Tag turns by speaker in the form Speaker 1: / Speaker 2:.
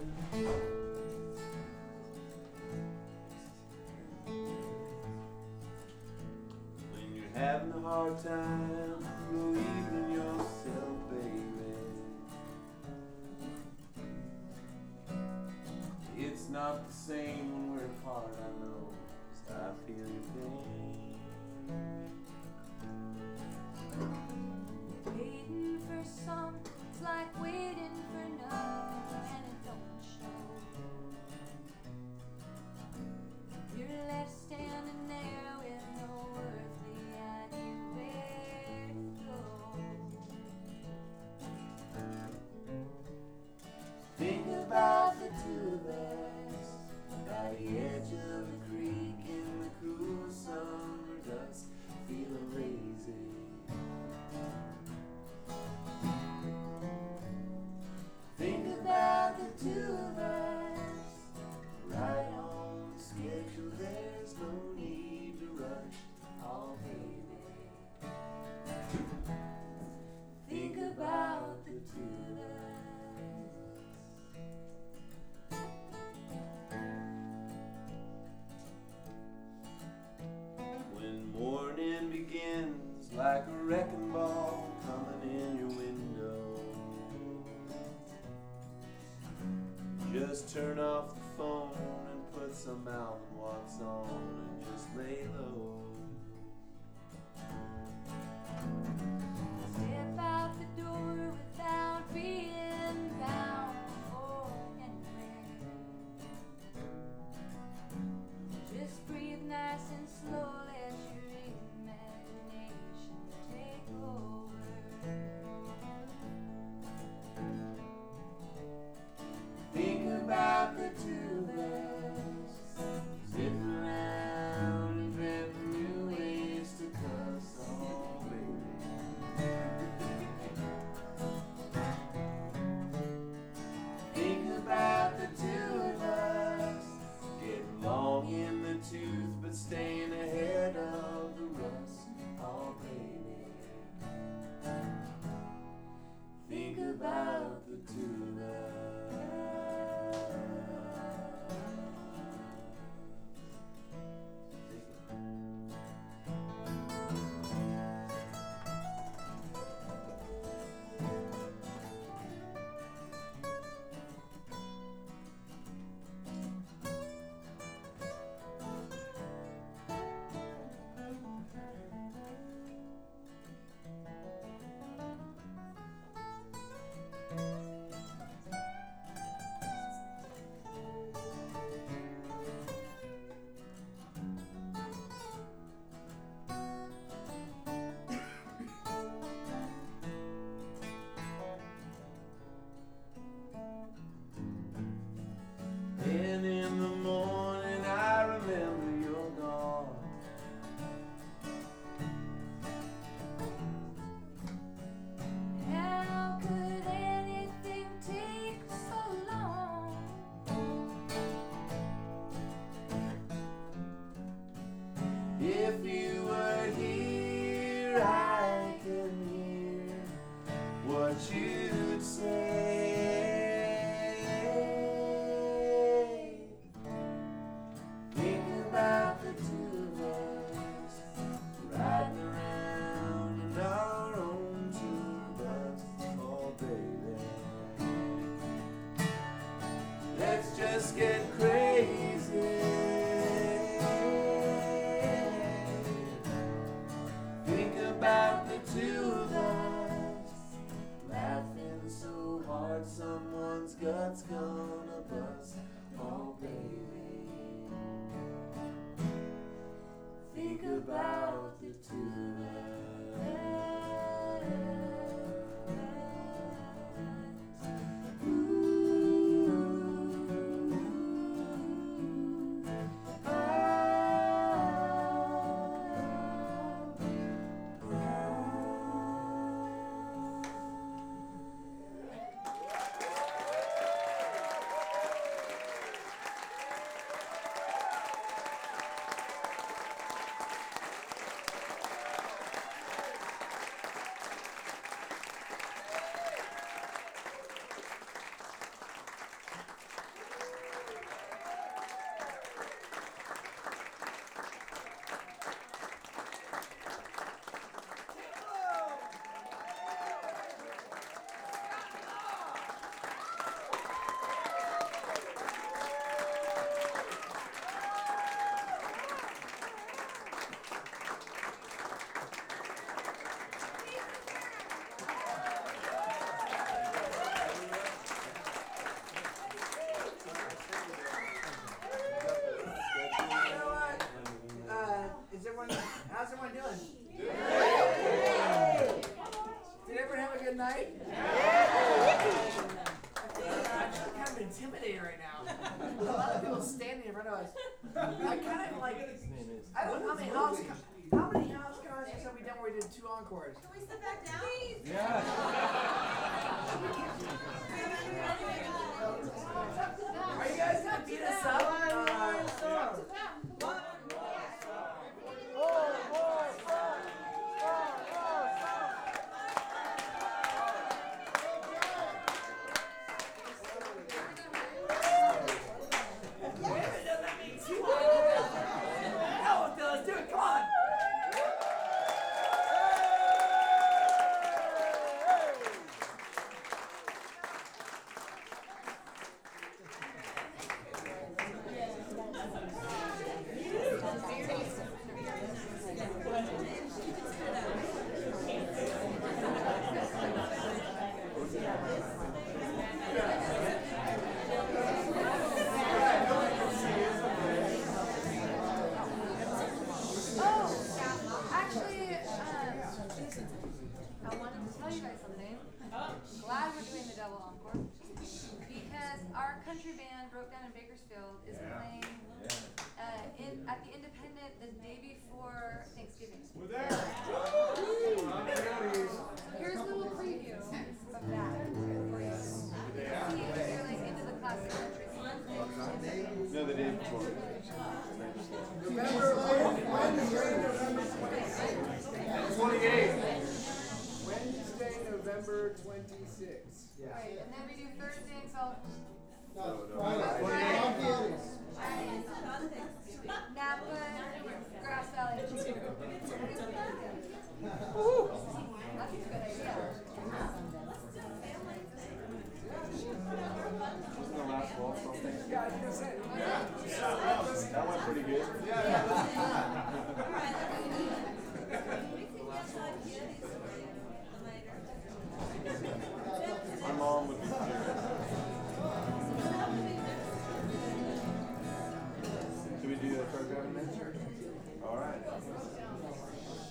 Speaker 1: When you're having a hard time believing in yourself, baby, it's not the same when we're apart, I know, 'cause I feel your pain.
Speaker 2: Waiting for something's like waiting for nothing, and it don't show. You're left standing there with no earthly idea where to go.
Speaker 1: Think about the two of us by the edge of the creek in the cool summer dusk, feeling lazy. Think about the two of us, right on schedule, there's no need to rush, oh baby. Think about the two of us. When morning begins like a wrecking ball coming in your window, just turn off the phone and put some album watts on and just lay low.
Speaker 2: Step out the door without being bound for anywhere. Just breathe nice and slow, let your imagination take over.
Speaker 1: Think about the two of us, zipping around, inventing new ways to cuss, oh baby. Think about the two of us, getting long in the tooth but staying ahead of the rust, oh baby. Think about the two of us. And in the morning I remember you're gone.
Speaker 2: How could anything take so long?
Speaker 1: If you were here, I can hear what you'd say. Think about the two of us, riding around in our own tour bus, oh baby. Let's just get crazy. Think about the two of us, laughing so hard someone's gut's gonna bust, oh baby. Think about the two of us.
Speaker 3: encores.
Speaker 4: Can we sit back down?
Speaker 1: Yeah.
Speaker 3: Are you guys gonna beat us up?
Speaker 2: I wanted to tell you guys something. Glad we're doing the double encore because our country band Broke Down in Bakersfield is playing at the Independent the day before Thanksgiving.
Speaker 1: We're there.
Speaker 2: So here's a little preview of that for you. See if you're like into the classic country songs.
Speaker 1: No, the day before.
Speaker 3: November 28th. Wednesday, November 26th.
Speaker 2: Right, and then we do Thursday in South Napa, Grass Valley. That's a good idea.
Speaker 1: Wasn't the last waltz on Thanksgiving?
Speaker 3: Yeah, I was gonna say.
Speaker 1: That went pretty good. My mom would be curious. Should we do the program next? All right.